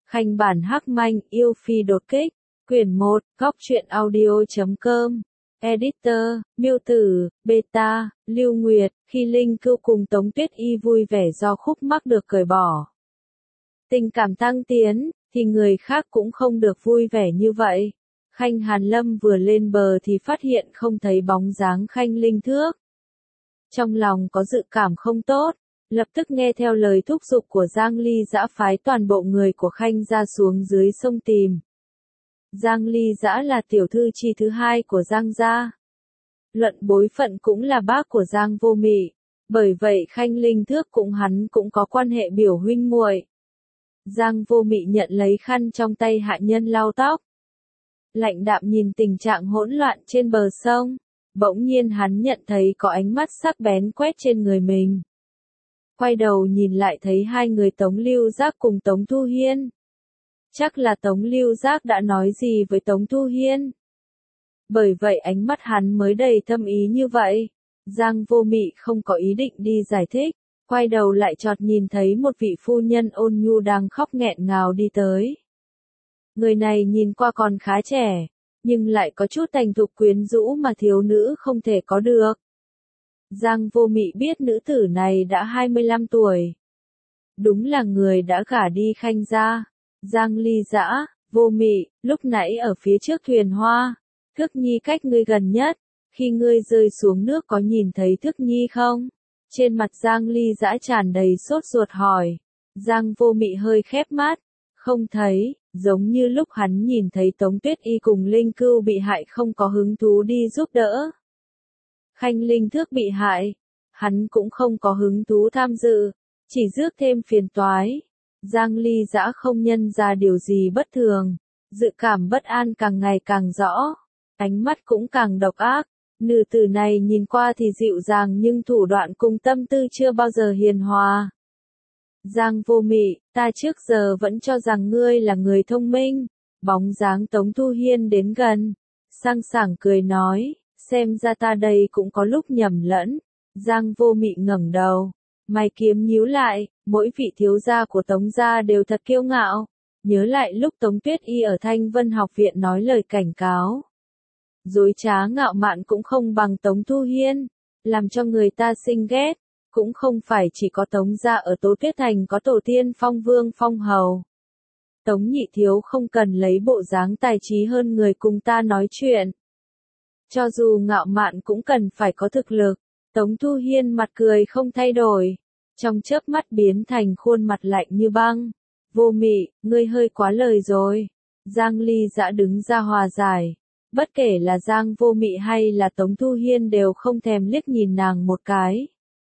Khanh bản hắc manh, yêu phi đột kích. Quyển 1, góc truyện audio.com. Editor, miêu tử, beta, Lưu Nguyệt, khi Linh Cưu cùng Tống Tuyết Y vui vẻ do khúc mắc được cởi bỏ. Tình cảm tăng tiến, thì người khác cũng không được vui vẻ như vậy. Khanh Hàn Lâm vừa lên bờ thì phát hiện không thấy bóng dáng Khanh Linh Thước. Trong lòng có dự cảm không tốt, lập tức nghe theo lời thúc giục của Giang Ly Dã phái toàn bộ người của Khanh ra xuống dưới sông tìm. Giang Ly Dã là tiểu thư chi thứ hai của Giang gia. Luận bối phận cũng là bác của Giang Vô Mị, bởi vậy Khanh Linh Thước cùng hắn cũng có quan hệ biểu huynh muội. Giang Vô Mị nhận lấy khăn trong tay hạ nhân lau tóc. Lạnh đạm nhìn tình trạng hỗn loạn trên bờ sông, bỗng nhiên hắn nhận thấy có ánh mắt sắc bén quét trên người mình. Quay đầu nhìn lại thấy hai người Tống Lưu Giác cùng Tống Thu Hiên. Chắc là Tống Lưu Giác đã nói gì với Tống Thu Hiên. Bởi vậy ánh mắt hắn mới đầy thâm ý như vậy. Giang Vô Mị không có ý định đi giải thích, quay đầu lại chợt nhìn thấy một vị phu nhân ôn nhu đang khóc nghẹn ngào đi tới. Người này nhìn qua còn khá trẻ, nhưng lại có chút thành thục quyến rũ mà thiếu nữ không thể có được. Giang Vô Mị biết nữ tử này đã 25 tuổi. Đúng là người đã gả đi Khanh gia. Giang Ly Dã, Vô Mị, lúc nãy ở phía trước thuyền hoa, Thước Nhi cách ngươi gần nhất, khi ngươi rơi xuống nước có nhìn thấy Thước Nhi không? Trên mặt Giang Ly Dã tràn đầy sốt ruột hỏi. Giang Vô Mị hơi khép mắt, không thấy, giống như lúc hắn nhìn thấy Tống Tuyết Y cùng Linh Cưu bị hại không có hứng thú đi giúp đỡ. Khanh Linh Thước bị hại, hắn cũng không có hứng thú tham dự, chỉ rước thêm phiền toái. Giang Ly Dã không nhận ra điều gì bất thường, dự cảm bất an càng ngày càng rõ, ánh mắt cũng càng độc ác. Nữ tử này nhìn qua thì dịu dàng nhưng thủ đoạn cùng tâm tư chưa bao giờ hiền hòa. Giang Vô Mị, ta trước giờ vẫn cho rằng ngươi là người thông minh. Bóng dáng Tống Thu Hiên đến gần, sang sảng cười nói, xem ra ta đây cũng có lúc nhầm lẫn. Giang Vô Mị ngẩng đầu, mày kiếm nhíu lại, mỗi vị thiếu gia của Tống gia đều thật kiêu ngạo. Nhớ lại lúc Tống Tuyết Y ở Thanh Vân Học viện nói lời cảnh cáo. Dối trá ngạo mạn cũng không bằng Tống Thu Hiên, làm cho người ta sinh ghét. Cũng không phải chỉ có Tống gia ở Tố Tuyết Thành có tổ tiên phong vương phong hầu. Tống nhị thiếu không cần lấy bộ dáng tài trí hơn người cùng ta nói chuyện. Cho dù ngạo mạn cũng cần phải có thực lực. Tống Thu Hiên mặt cười không thay đổi, trong chớp mắt biến thành khuôn mặt lạnh như băng. Vô Mị, ngươi hơi quá lời rồi. Giang Ly Dã đứng ra hòa giải. Bất kể là Giang Vô Mị hay là Tống Thu Hiên đều không thèm liếc nhìn nàng một cái.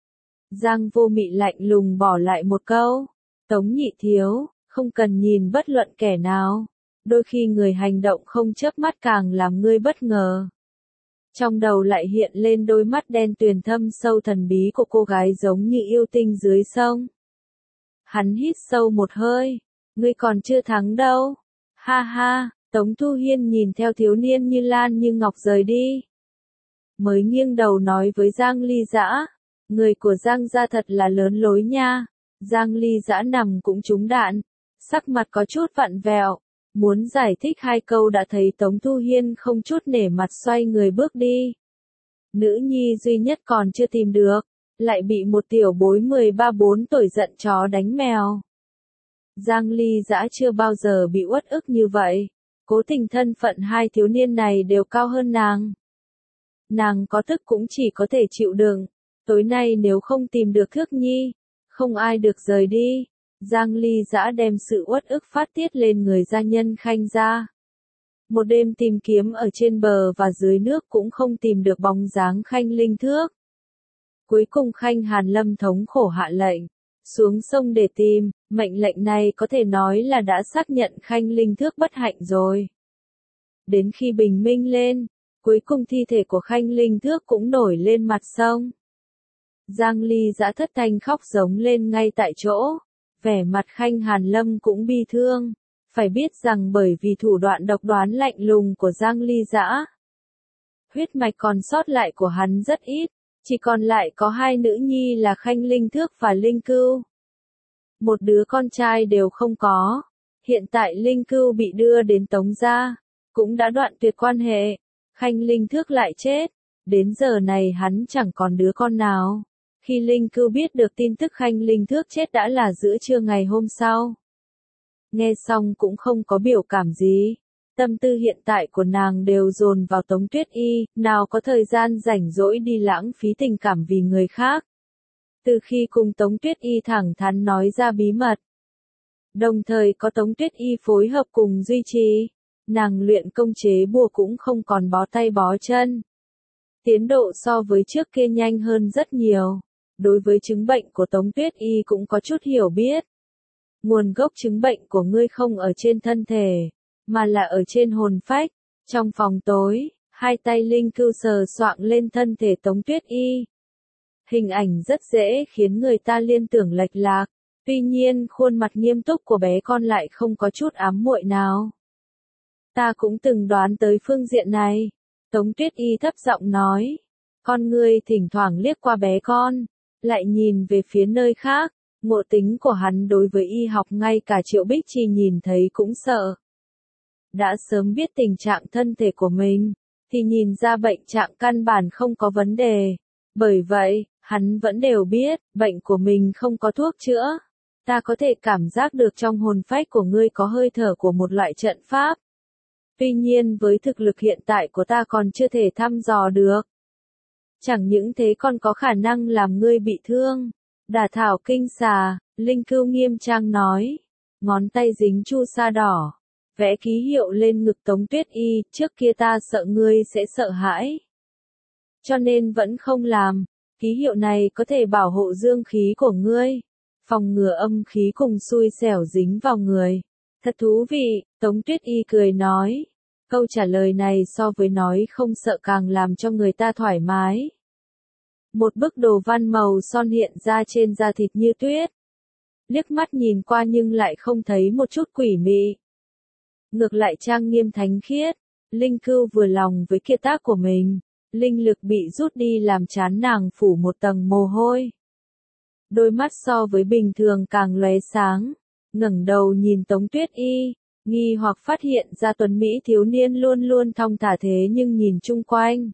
Giang Vô Mị lạnh lùng bỏ lại một câu. Tống nhị thiếu, không cần nhìn bất luận kẻ nào. Đôi khi người hành động không chớp mắt càng làm ngươi bất ngờ. Trong đầu lại hiện lên đôi mắt đen tuyền thâm sâu thần bí của cô gái giống như yêu tinh dưới sông. Hắn hít sâu một hơi. Ngươi còn chưa thắng đâu. Ha ha, Tống Thu Hiên nhìn theo thiếu niên như lan như ngọc rời đi. Mới nghiêng đầu nói với Giang Ly Dã. Người của Giang gia thật là lớn lối nha. Giang Ly Dã nằm cũng trúng đạn. Sắc mặt có chút vặn vẹo. Muốn giải thích hai câu đã thấy Tống Thu Hiên không chút nể mặt xoay người bước đi. Nữ nhi duy nhất còn chưa tìm được, lại bị một tiểu bối 13-14 tuổi giận chó đánh mèo. Giang Ly Dã chưa bao giờ bị uất ức như vậy, cố tình thân phận hai thiếu niên này đều cao hơn nàng. Nàng có thức cũng chỉ có thể chịu đựng, tối nay nếu không tìm được Thước Nhi, không ai được rời đi. Giang Ly Dã đem sự uất ức phát tiết lên người gia nhân Khanh gia. Một đêm tìm kiếm ở trên bờ và dưới nước cũng không tìm được bóng dáng Khanh Linh Thước. Cuối cùng Khanh Hàn Lâm thống khổ hạ lệnh, xuống sông để tìm, mệnh lệnh này có thể nói là đã xác nhận Khanh Linh Thước bất hạnh rồi. Đến khi bình minh lên, cuối cùng thi thể của Khanh Linh Thước cũng nổi lên mặt sông. Giang Ly Dã thất thanh khóc giống lên ngay tại chỗ. Vẻ mặt Khanh Hàn Lâm cũng bi thương, phải biết rằng bởi vì thủ đoạn độc đoán lạnh lùng của Giang Ly Dã, huyết mạch còn sót lại của hắn rất ít, chỉ còn lại có hai nữ nhi là Khanh Linh Thước và Linh Cưu. Một đứa con trai đều không có, Hiện tại Linh Cưu bị đưa đến Tống gia, cũng đã đoạn tuyệt quan hệ. Khanh Linh Thước lại chết, đến giờ này hắn chẳng còn đứa con nào. Khi Linh Cưu biết được tin tức Khanh Linh Thước chết đã là giữa trưa ngày hôm sau. Nghe xong cũng không có biểu cảm gì. Tâm tư hiện tại của nàng đều dồn vào Tống Tuyết Y, nào có thời gian rảnh rỗi đi lãng phí tình cảm vì người khác. Từ khi cùng Tống Tuyết Y thẳng thắn nói ra bí mật, đồng thời có Tống Tuyết Y phối hợp cùng duy trì, nàng luyện công chế bùa cũng không còn bó tay bó chân. Tiến độ so với trước kia nhanh hơn rất nhiều. Đối với chứng bệnh của Tống Tuyết Y cũng có chút hiểu biết. Nguồn gốc chứng bệnh của ngươi không ở trên thân thể, mà là ở trên hồn phách. Trong phòng tối, hai tay Linh Cưu sờ soạng lên thân thể Tống Tuyết Y. Hình ảnh rất dễ khiến người ta liên tưởng lệch lạc. Tuy nhiên khuôn mặt nghiêm túc của bé con lại không có chút ám muội nào. Ta cũng từng đoán tới phương diện này. Tống Tuyết Y thấp giọng nói. Con ngươi thỉnh thoảng liếc qua bé con, lại nhìn về phía nơi khác. Ngộ tính của hắn đối với y học ngay cả Triệu Bích Chi nhìn thấy cũng sợ. Đã sớm biết tình trạng thân thể của mình, thì nhìn ra bệnh trạng căn bản không có vấn đề. Bởi vậy, hắn vẫn đều biết, bệnh của mình không có thuốc chữa. Ta có thể cảm giác được trong hồn phách của ngươi có hơi thở của một loại trận pháp. Tuy nhiên với thực lực hiện tại của ta còn chưa thể thăm dò được. Chẳng những thế còn có khả năng làm ngươi bị thương. Đả thảo kinh xà, Linh Cưu nghiêm trang nói. Ngón tay dính chu sa đỏ, vẽ ký hiệu lên ngực Tống Tuyết Y, trước kia ta sợ ngươi sẽ sợ hãi. Cho nên vẫn không làm, ký hiệu này có thể bảo hộ dương khí của ngươi, phòng ngừa âm khí cùng xui xẻo dính vào người. Thật thú vị, Tống Tuyết Y cười nói. Câu trả lời này so với nói không sợ càng làm cho người ta thoải mái. Một bức đồ văn màu son hiện ra trên da thịt như tuyết. Liếc mắt nhìn qua nhưng lại không thấy một chút quỷ mị. Ngược lại trang nghiêm thánh khiết. Linh Cưu vừa lòng với kiệt tác của mình. Linh lực bị rút đi làm trán nàng phủ một tầng mồ hôi. Đôi mắt so với bình thường càng lóe sáng. Ngẩng đầu nhìn Tống Tuyết Y, nghi hoặc phát hiện ra tuấn mỹ thiếu niên luôn luôn thong thả thế nhưng nhìn chung quanh.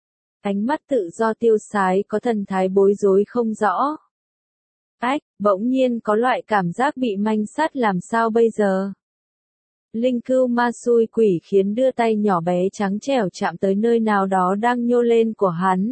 Ánh mắt tự do tiêu sái có thần thái bối rối không rõ. Ách, bỗng nhiên có loại cảm giác bị manh sát làm sao bây giờ. Linh Cưu ma xui quỷ khiến đưa tay nhỏ bé trắng trẻo chạm tới nơi nào đó đang nhô lên của hắn.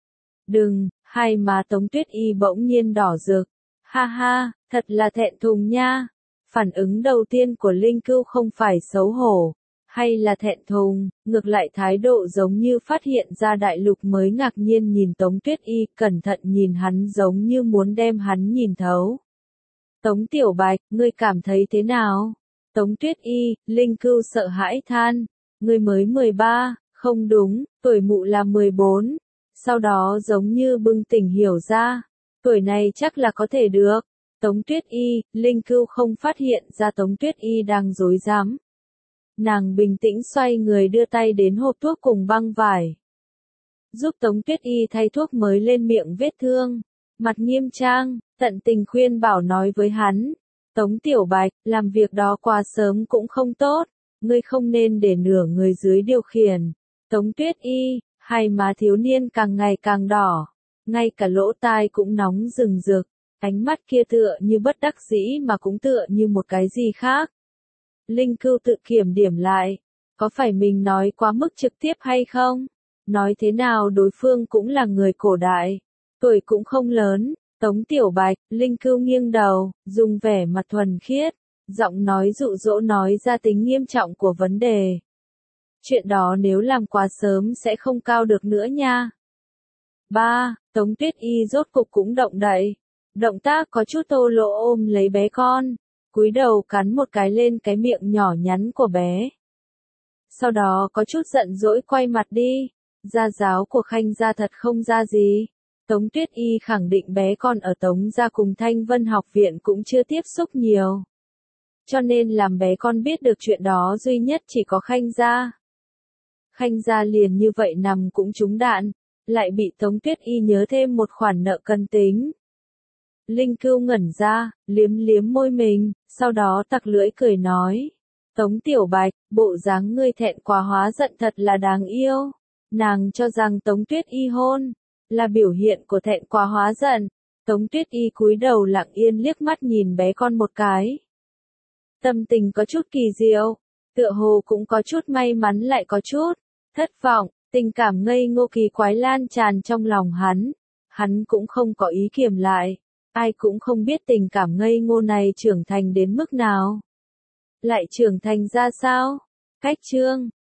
Đừng, hai má Tống Tuyết Y bỗng nhiên đỏ rực. Ha ha, thật là thẹn thùng nha. Phản ứng đầu tiên của Linh Cưu không phải xấu hổ, hay là thẹn thùng, ngược lại thái độ giống như phát hiện ra đại lục mới ngạc nhiên nhìn Tống Tuyết Y, cẩn thận nhìn hắn giống như muốn đem hắn nhìn thấu. Tống Tiểu Bạch, ngươi cảm thấy thế nào? Tống Tuyết Y, Linh Cưu sợ hãi than, ngươi mới 13, không đúng, tuổi mụ là 14. Sau đó giống như bừng tỉnh hiểu ra, tuổi này chắc là có thể được. Tống Tuyết Y, Linh Cưu không phát hiện ra Tống Tuyết Y đang rối rắm. Nàng bình tĩnh xoay người đưa tay đến hộp thuốc cùng băng vải. Giúp Tống Tuyết Y thay thuốc mới lên miệng vết thương. Mặt nghiêm trang, tận tình khuyên bảo nói với hắn. Tống Tiểu Bạch, làm việc đó quá sớm cũng không tốt. Ngươi không nên để nửa người dưới điều khiển. Tống Tuyết Y, hai má thiếu niên càng ngày càng đỏ. Ngay cả lỗ tai cũng nóng rừng rực. Ánh mắt kia tựa như bất đắc dĩ mà cũng tựa như một cái gì khác. Linh Cưu tự kiểm điểm lại. Có phải mình nói quá mức trực tiếp hay không? Nói thế nào đối phương cũng là người cổ đại. Tuổi cũng không lớn. Tống Tiểu Bạch, Linh Cưu nghiêng đầu, dùng vẻ mặt thuần khiết. Giọng nói dụ dỗ nói ra tính nghiêm trọng của vấn đề. Chuyện đó nếu làm quá sớm sẽ không cao được nữa nha. 3. Tống Tuyết Y rốt cục cũng động đậy. Động tác có chút thô lỗ ôm lấy bé con, cúi đầu cắn một cái lên cái miệng nhỏ nhắn của bé. Sau đó có chút giận dỗi quay mặt đi, gia giáo của Khanh gia thật không ra gì. Tống Tuyết Y khẳng định bé con ở Tống gia cùng Thanh Vân học viện cũng chưa tiếp xúc nhiều. Cho nên làm bé con biết được chuyện đó duy nhất chỉ có Khanh gia. Khanh gia liền như vậy nằm cũng trúng đạn, lại bị Tống Tuyết Y nhớ thêm một khoản nợ cần tính. Linh Cưu ngẩn ra, liếm liếm môi mình, sau đó tặc lưỡi cười nói. Tống Tiểu Bạch, bộ dáng ngươi thẹn quá hóa giận thật là đáng yêu. Nàng cho rằng Tống Tuyết Y hôn, là biểu hiện của thẹn quá hóa giận. Tống Tuyết Y cúi đầu lặng yên liếc mắt nhìn bé con một cái. Tâm tình có chút kỳ diệu, tựa hồ cũng có chút may mắn lại có chút thất vọng, tình cảm ngây ngô kỳ quái lan tràn trong lòng hắn. Hắn cũng không có ý kiềm lại, ai cũng không biết tình cảm ngây ngô này trưởng thành đến mức nào. Lại trưởng thành ra sao? Cách chương